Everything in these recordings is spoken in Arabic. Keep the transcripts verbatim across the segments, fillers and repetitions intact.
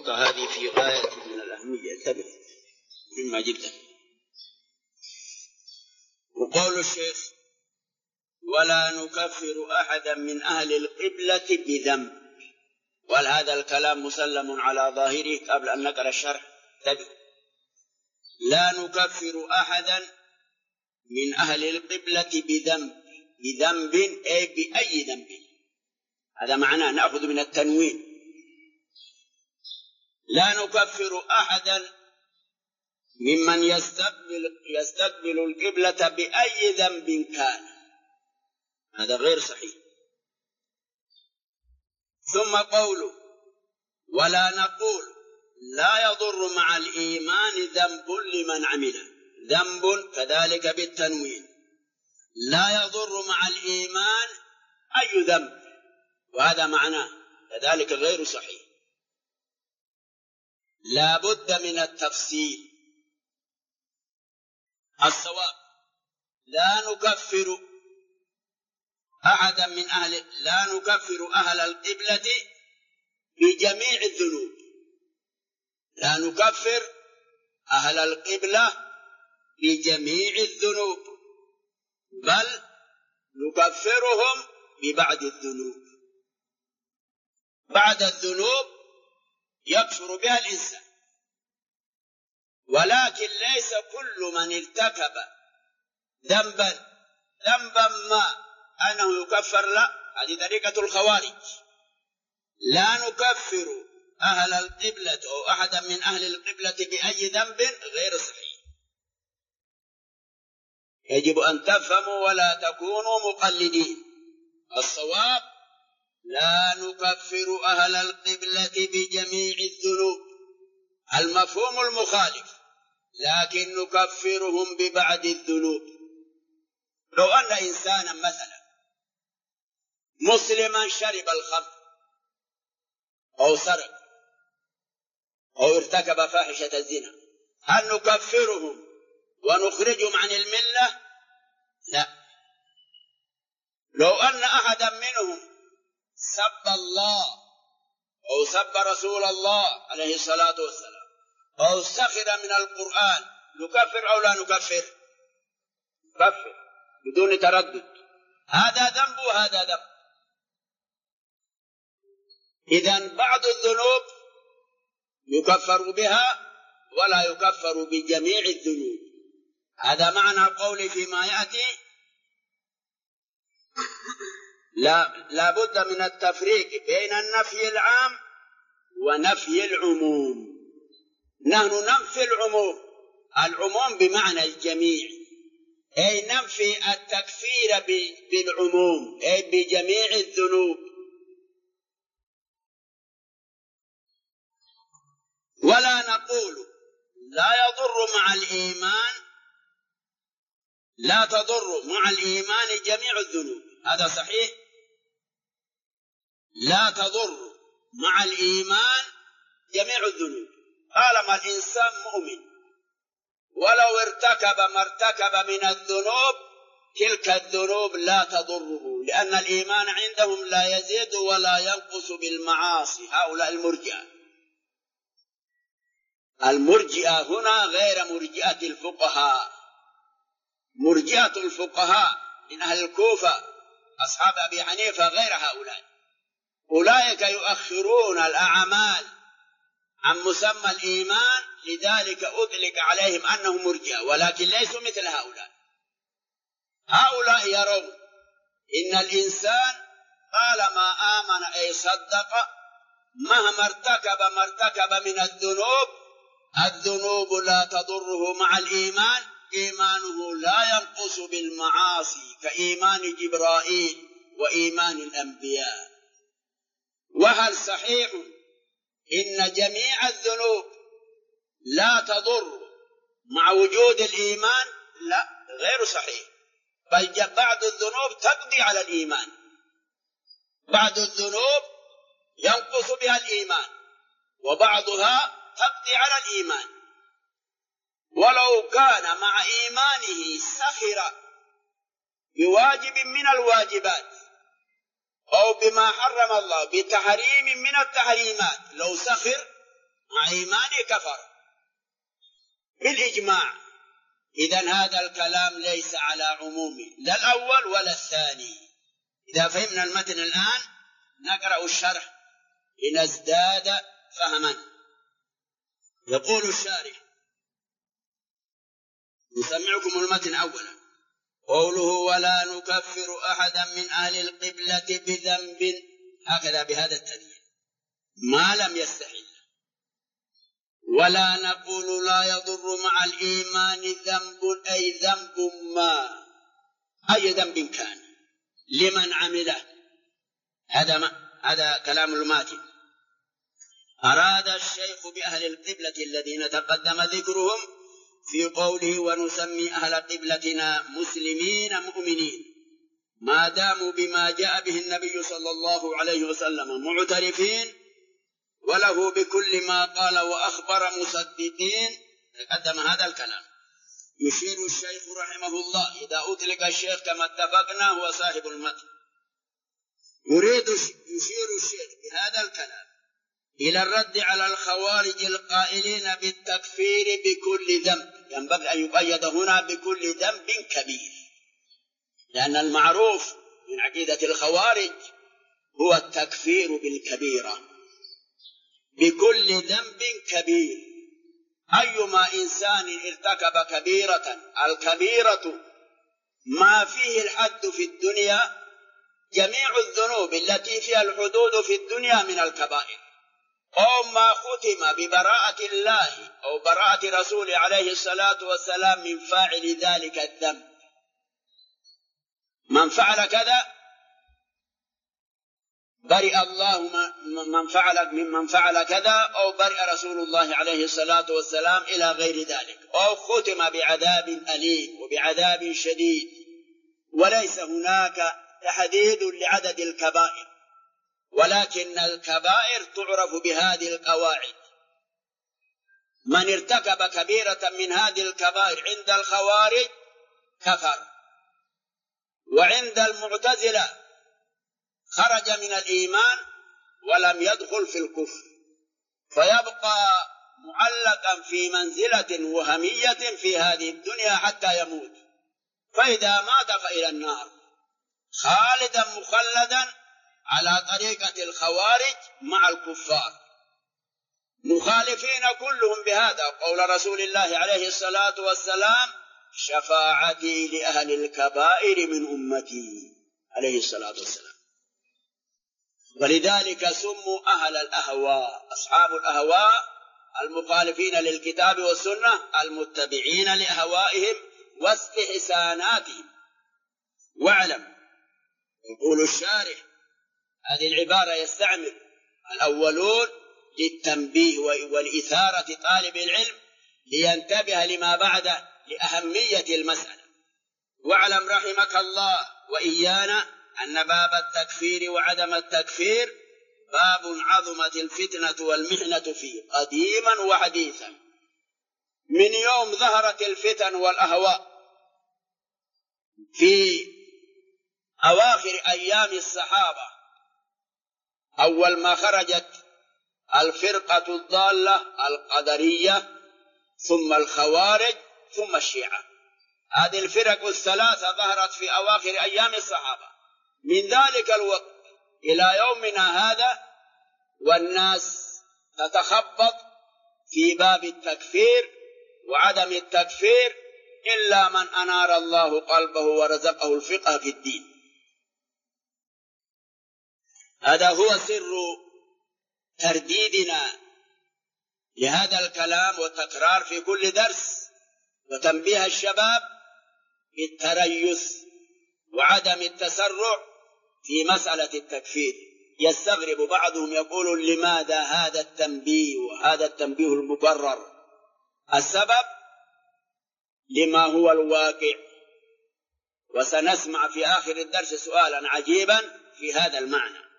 النقطة هذه في غاية من الأهمية، انتبه مما جدا. وقول الشيخ: ولا نكفر أحدا من أهل القبلة بذنب. وهذا الكلام مسلم على ظاهره قبل أن نقرأ الشرح. انتبه: لا نكفر أحدا من أهل القبلة بذنب. بذنب أي بأي ذنب، هذا معناه، نأخذ من التنوين. لا نكفر أحدا ممن يستقبل, يستقبل القبلة بأي ذنب كان، هذا غير صحيح. ثم قوله: ولا نقول لا يضر مع الإيمان ذنب لمن عمله. ذنب كذلك بالتنوين، لا يضر مع الإيمان أي ذنب، وهذا معناه كذلك غير صحيح. لا بد من التفصيل. الصواب: لا نكفر أحدا من أهل لا نكفر أهل القبلة بجميع الذنوب. لا نكفر أهل القبلة بجميع الذنوب، بل نكفرهم ببعض الذنوب. بعض الذنوب يكفر بها الإنسان، ولكن ليس كل من ارتكب ذنبا ذنبا ما أنه يكفر لا. هذه طريقة الخوارج. لا نكفر أهل القبلة أو أحدا من أهل القبلة بأي ذنب غير صحيح. يجب أن تفهموا ولا تكونوا مقلدين. الصواب: لا نكفر أهل القبلة بجميع الذنوب، المفهوم المخالف، لكن نكفرهم ببعض الذنوب. لو أن إنسانا مثلا مسلما شرب الخمر أو سرق أو ارتكب فاحشة الزنا، هل نكفرهم ونخرجهم عن الملة؟ لا. لو أن أحدا منهم سب الله أو سب رسول الله عليه الصلاة والسلام أو سخر من القرآن، نكفر أو لا نكفر؟ نكفر بدون تردد. هذا ذنب وهذا ذنب. إذن بعض الذنوب يكفر بها ولا يكفر بجميع الذنوب. هذا معنى قولي فيما يأتي: لا, لا بد من التفريق بين النفي العام ونفي العموم. نحن ننفي العموم، العموم بمعنى الجميع، أي ننفي التكفير بالعموم أي بجميع الذنوب. ولا نقول لا يضر مع الإيمان لا تضر مع الإيمان جميع الذنوب، هذا صحيح. لا تضر مع الإيمان جميع الذنوب. طالما الإنسان مؤمن ولو ارتكب ما ارتكب من الذنوب، تلك الذنوب لا تضره، لأن الإيمان عندهم لا يزيد ولا ينقص بالمعاصي. هؤلاء المرجئة المرجئة هنا غير مرجئة الفقهاء. مرجئة الفقهاء من أهل الكوفة أصحاب أبي حنيفة غير هؤلاء. أولئك يؤخرون الأعمال عن مسمى الإيمان، لذلك أطلق عليهم أنهم مرجئة، ولكن ليسوا مثل هؤلاء. هؤلاء يرون إن الإنسان طالما آمن أي صدق، مهما ارتكب ما ارتكب من الذنوب، الذنوب لا تضره مع الإيمان. إيمانه لا ينقص بالمعاصي كإيمان جبرائيل وإيمان الأنبياء. وهل صحيح إن جميع الذنوب لا تضر مع وجود الإيمان؟ لا، غير صحيح. بل بعض الذنوب تقضي على الإيمان، بعض الذنوب ينقص بها الإيمان، وبعضها تقضي على الإيمان. ولو كان مع إيمانه سخر بواجب من الواجبات أو بما حرم الله بتحريم من التحريمات، لو سخر مع إيمانه كفر بالإجماع. إذن هذا الكلام ليس على عمومه، لا الأول ولا الثاني. إذا فهمنا المتن الآن نقرأ الشرح لنزداد فهما. يقول الشارح، نسمعكم المتن أولا. قوله ولا نكفر أحدا من أهل القبلة بذنب، هكذا بهذا التدين، ما لم يستحل. ولا نقول لا يضر مع الإيمان ذنب، أي ذنب ما، أي ذنب كان لمن عمله. هذا ما هذا كلام الماتن. أراد الشيخ بأهل القبلة الذين تقدم ذكرهم في قوله ونسمي أهل قبلتنا مسلمين مؤمنين ما داموا بما جاء به النبي صلى الله عليه وسلم معترفين، وله بكل ما قال وأخبر مصدقين. تقدم هذا الكلام. يشير الشيخ رحمه الله، إذا أطلق الشيخ كما اتفقنا هو صاحب المتن، يريد يشير الشيخ بهذا الكلام إلى الرد على الخوارج القائلين بالتكفير بكل ذنب. ينبغي أن يقيد هنا بكل ذنب كبير، لأن المعروف من عقيدة الخوارج هو التكفير بالكبيرة، بكل ذنب كبير. أيما إنسان ارتكب كبيرة، الكبيرة ما فيه الحد في الدنيا، جميع الذنوب التي فيها الحدود في الدنيا من الكبائر، أو ما ختم ببراءة الله أو براءة رسوله عليه الصلاة والسلام من فاعل ذلك الذنب. من فعل كذا برئ الله من فعل ممن فعل كذا، أو برئ رسول الله عليه الصلاة والسلام إلى غير ذلك، أو ختم بعذاب أليم وبعذاب شديد. وليس هناك تحديد لعدد الكبائر، ولكن الكبائر تعرف بهذه القواعد. من ارتكب كبيرة من هذه الكبائر عند الخوارج كفر، وعند المعتزلة خرج من الإيمان ولم يدخل في الكفر، فيبقى معلقا في منزلة وهمية في هذه الدنيا حتى يموت، فإذا مات فإلى النار خالدا مخلدا على طريقة الخوارج مع الكفار، مخالفين كلهم بهذا قول رسول الله عليه الصلاة والسلام شفاعتي لأهل الكبائر من أمتي عليه الصلاة والسلام. ولذلك سموا أهل الأهواء، أصحاب الأهواء المخالفين للكتاب والسنة، المتبعين لأهوائهم واستحساناتهم. واعلم، يقول الشارح هذه العبارة يستعمل الأولون للتنبيه والإثارة طالب العلم لينتبه لما بعده لأهمية المسألة. واعلم رحمك الله وإيانا أن باب التكفير وعدم التكفير باب عظمت الفتنة والمحنة فيه قديما وحديثا، من يوم ظهرت الفتن والأهواء في أواخر أيام الصحابة، أول ما خرجت الفرقة الضالة القدرية، ثم الخوارج، ثم الشيعة. هذه الفرق الثلاثة ظهرت في أواخر أيام الصحابة. من ذلك الوقت إلى يومنا هذا والناس تتخبط في باب التكفير وعدم التكفير إلا من أنار الله قلبه ورزقه الفقه في الدين. هذا هو سر ترديدنا لهذا الكلام والتكرار في كل درس، وتنبيه الشباب بالتريث وعدم التسرع في مسألة التكفير. يستغرب بعضهم يقول لماذا هذا التنبيه وهذا التنبيه المكرر؟ السبب لما هو الواقع، وسنسمع في آخر الدرس سؤالا عجيبا في هذا المعنى.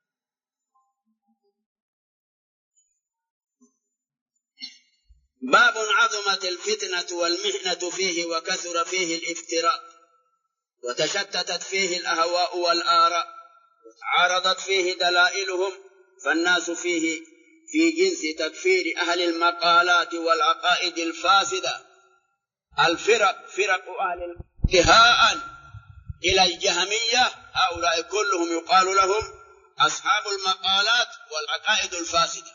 باب عظمت الفتنة والمحنة فيه وكثر فيه الافتراء، وتشتتت فيه الأهواء والآراء، وتعارضت فيه دلائلهم، فالناس فيه في جنس تكفير أهل المقالات والعقائد الفاسدة الفرق فرق أهل انتهاء إلى الجهمية. هؤلاء كلهم يقال لهم أصحاب المقالات والعقائد الفاسدة.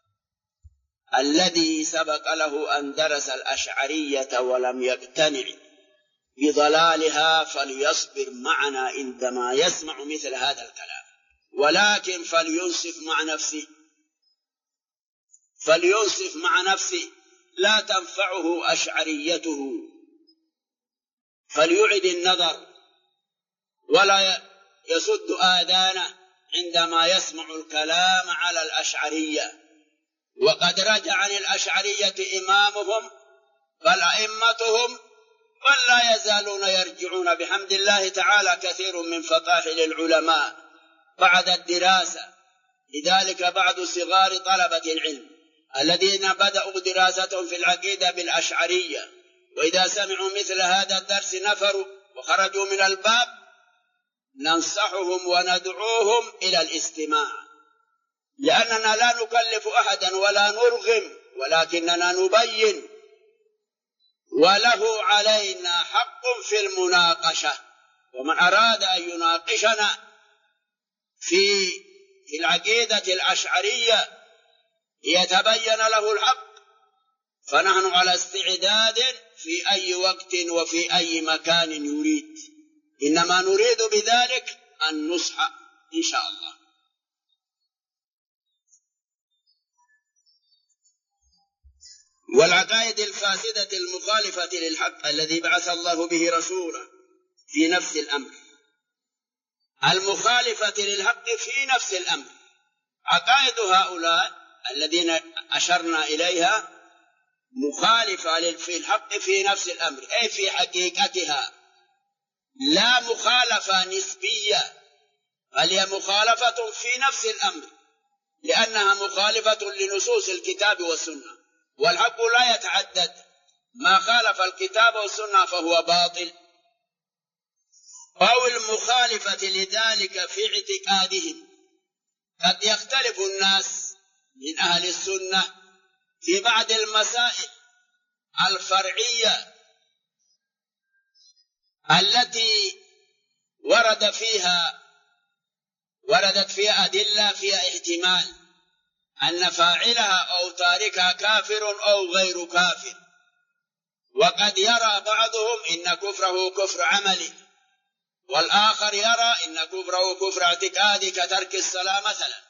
الذي سبق له أن درس الأشعرية ولم يقتنع بضلالها فليصبر معنا عندما يسمع مثل هذا الكلام، ولكن فلينصف مع نفسه فلينصف مع نفسه لا تنفعه أشعريته، فليعد النظر ولا يسد آذانه عندما يسمع الكلام على الأشعرية. وقد رجع عن الأشعرية إمامهم بل أئمتهم، بل لا يزالون يرجعون بحمد الله تعالى كثير من فطاحل العلماء بعد الدراسة. لذلك بعض صغار طلبة العلم الذين بدأوا دراستهم في العقيدة بالأشعرية وإذا سمعوا مثل هذا الدرس نفروا وخرجوا من الباب، ننصحهم وندعوهم إلى الاستماع، لأننا لا نكلف أحدا ولا نرغم، ولكننا نبين، وله علينا حق في المناقشة. ومن أراد أن يناقشنا في في العقيدة الأشعرية يتبين له الحق، فنحن على استعداد في أي وقت وفي أي مكان يريد، إنما نريد بذلك النصح إن شاء الله. والعقائد الفاسدة المخالفة للحق الذي بعث الله به رسوله في نفس الأمر، المخالفة للحق في نفس الأمر. عقائد هؤلاء الذين أشرنا إليها مخالفة في الحق في نفس الأمر، أي في حقيقتها، لا مخالفة نسبية، بل هي مخالفة في نفس الأمر، لأنها مخالفة لنصوص الكتاب والسنة، والحق لا يتعدد، ما خالف الكتاب والسنة فهو باطل. أو المخالفة لذلك في اعتقادهم، قد يختلف الناس من أهل السنة في بعض المسائل الفرعية التي ورد فيها وردت فيها أدلة فيها احتمال أن فاعلها أو تاركها كافر أو غير كافر، وقد يرى بعضهم إن كفره كفر عملي، والآخر يرى إن كفره كفر اعتقادي كترك الصلاة مثلا،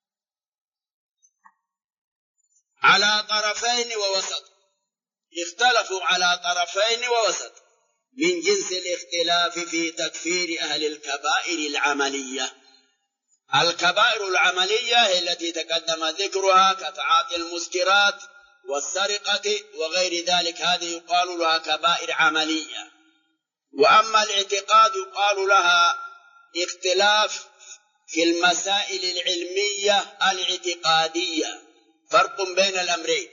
على طرفين ووسط، اختلفوا على طرفين ووسط من جنس الاختلاف في تكفير أهل الكبائر العملية. الكبائر العملية هي التي تقدم ذكرها كتعاطي المسكرات والسرقة وغير ذلك، هذه يقال لها كبائر عملية. وأما الاعتقاد يقال لها اختلاف في المسائل العلمية الاعتقادية، فرق بين الأمرين.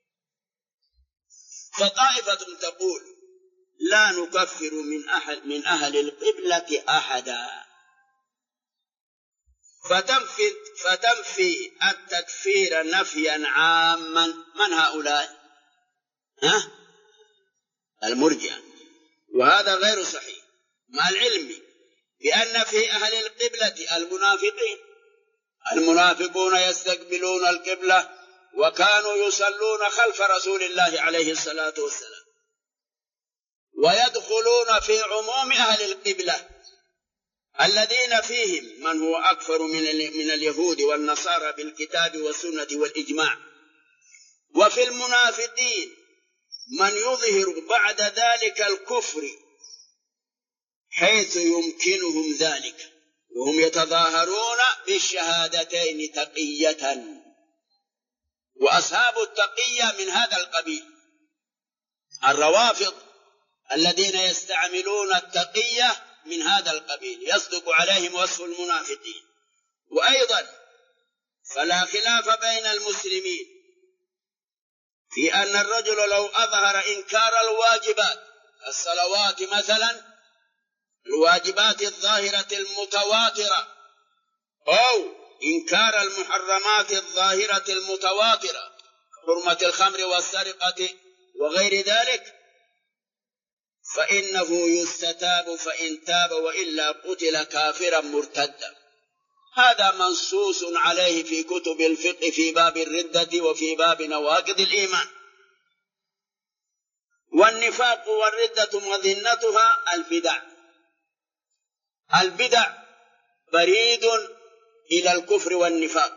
فطائفة تقول لا نكفر من أهل, من أهل القبلة أحدا، فتنفي, فتنفي التكفير نفيا عاما. من هؤلاء؟ ها؟ المرجئة. وهذا غير صحيح، مع العلم بأن في أهل القبلة المنافقين. المنافقون يستقبلون القبلة وكانوا يصلون خلف رسول الله عليه الصلاة والسلام، ويدخلون في عموم أهل القبلة الذين فيهم من هو أكثر من من اليهود والنصارى بالكتاب والسنة والإجماع. وفي المنافقين من يظهر بعد ذلك الكفر حيث يمكنهم ذلك، وهم يتظاهرون بالشهادتين تقية. وأصحاب التقية من هذا القبيل الروافض الذين يستعملون التقية من هذا القبيل، يصدق عليهم وصف المنافقين. وأيضا فلا خلاف بين المسلمين في أن الرجل لو أظهر إنكار الواجبات، الصلوات مثلا، الواجبات الظاهرة المتواترة، أو إنكار المحرمات الظاهرة المتواترة حرمة الخمر والسرقة وغير ذلك فإنه يستتاب فإن تاب وإلا قتل كافرا مرتدا. هذا منصوص عليه في كتب الفقه في باب الردة وفي باب نواقض الإيمان. والنفاق والردة مظنتها البدع. البدع بريد إلى الكفر والنفاق.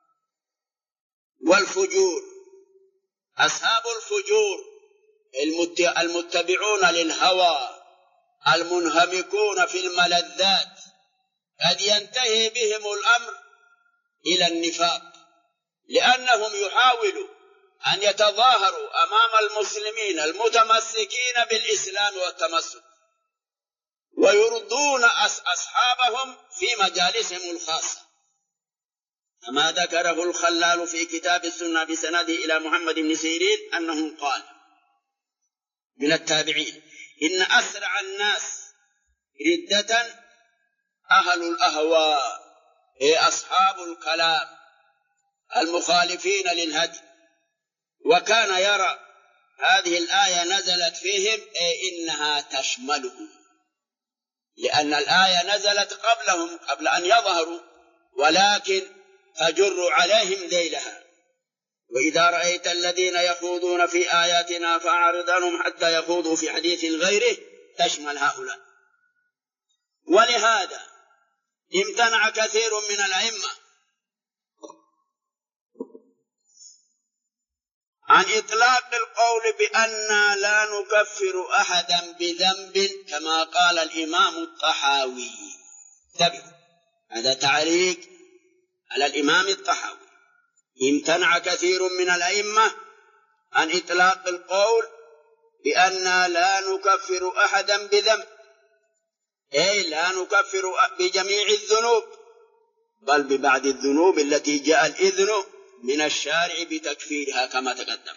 والفجور أصحاب الفجور المتبعون للهوى المنهمكون في الملذات قد ينتهي بهم الأمر إلى النفاق، لأنهم يحاولوا أن يتظاهروا أمام المسلمين المتمسكين بالإسلام والتمسك ويرضون أصحابهم في مجالسهم الخاصة، كما ذكره الخلال في كتاب السنة بسنده إلى محمد بن سيرين أنه قال من التابعين: إن أسرع الناس ردة أهل الأهواء، أي أصحاب الكلام المخالفين للهدي. وكان يرى هذه الآية نزلت فيهم أي إنها تشملهم، لأن الآية نزلت قبلهم قبل أن يظهروا، ولكن تجر عليهم ذيلها. وإذا رأيت الذين يخوضون في آياتنا فأعرض عنهم حتى يخوضوا في حديث غيره تشمل هؤلاء. ولهذا امتنع كثير من الأئمة عن إطلاق القول بأننا لا نكفر أحدا بذنب كما قال الإمام الطحاوي. انتبهوا، هذا تعليق على الإمام الطحاوي. امتنع كثير من الأئمة عن إطلاق القول بأننا لا نكفر أحدا بذنب، أي لا نكفر بجميع الذنوب، بل ببعض الذنوب التي جاء الإذن من الشارع بتكفيرها كما تقدم.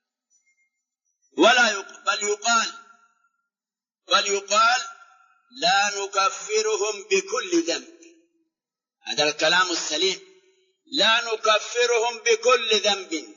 ولا يقال بل يقال بل يقال لا نكفرهم بكل ذنب. هذا الكلام السليم، لا نكفرهم بكل ذنب،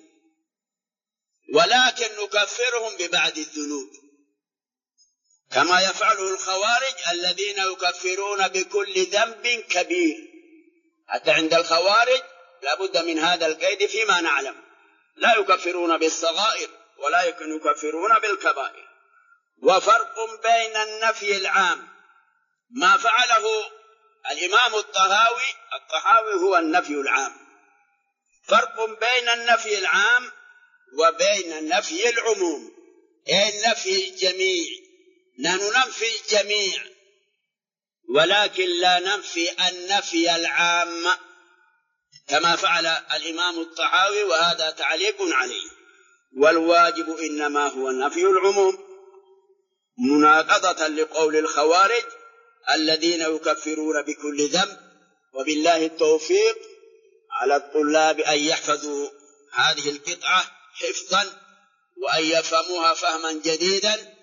ولكن نكفرهم ببعض الذنوب، كما يفعله الخوارج الذين يكفرون بكل ذنب كبير. حتى عند الخوارج لابد من هذا القيد فيما نعلم، لا يكفرون بالصغائر ولا يكفرون بالكبائر. وفرق بين النفي العام ما فعله الإمام الطحاوي الطحاوي هو النفي العام، فرق بين النفي العام وبين نفي العموم، أي نفي الجميع. نحن ننفي الجميع ولكن لا ننفي النفي العام كما فعل الإمام الطحاوي، وهذا تعليق عليه. والواجب إنما هو نفي العموم، مناقضة لقول الخوارج الذين يكفرون بكل ذنب. وبالله التوفيق على الطلاب أن يحفظوا هذه القطعة حفظا وأن يفهموها فهما جديدا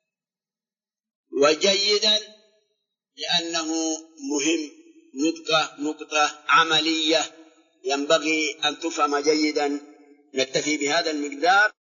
وجيدا، لأنه مهم، نقطة نقطة عملية ينبغي أن تفهم جيدا. نكتفي بهذا المقدار.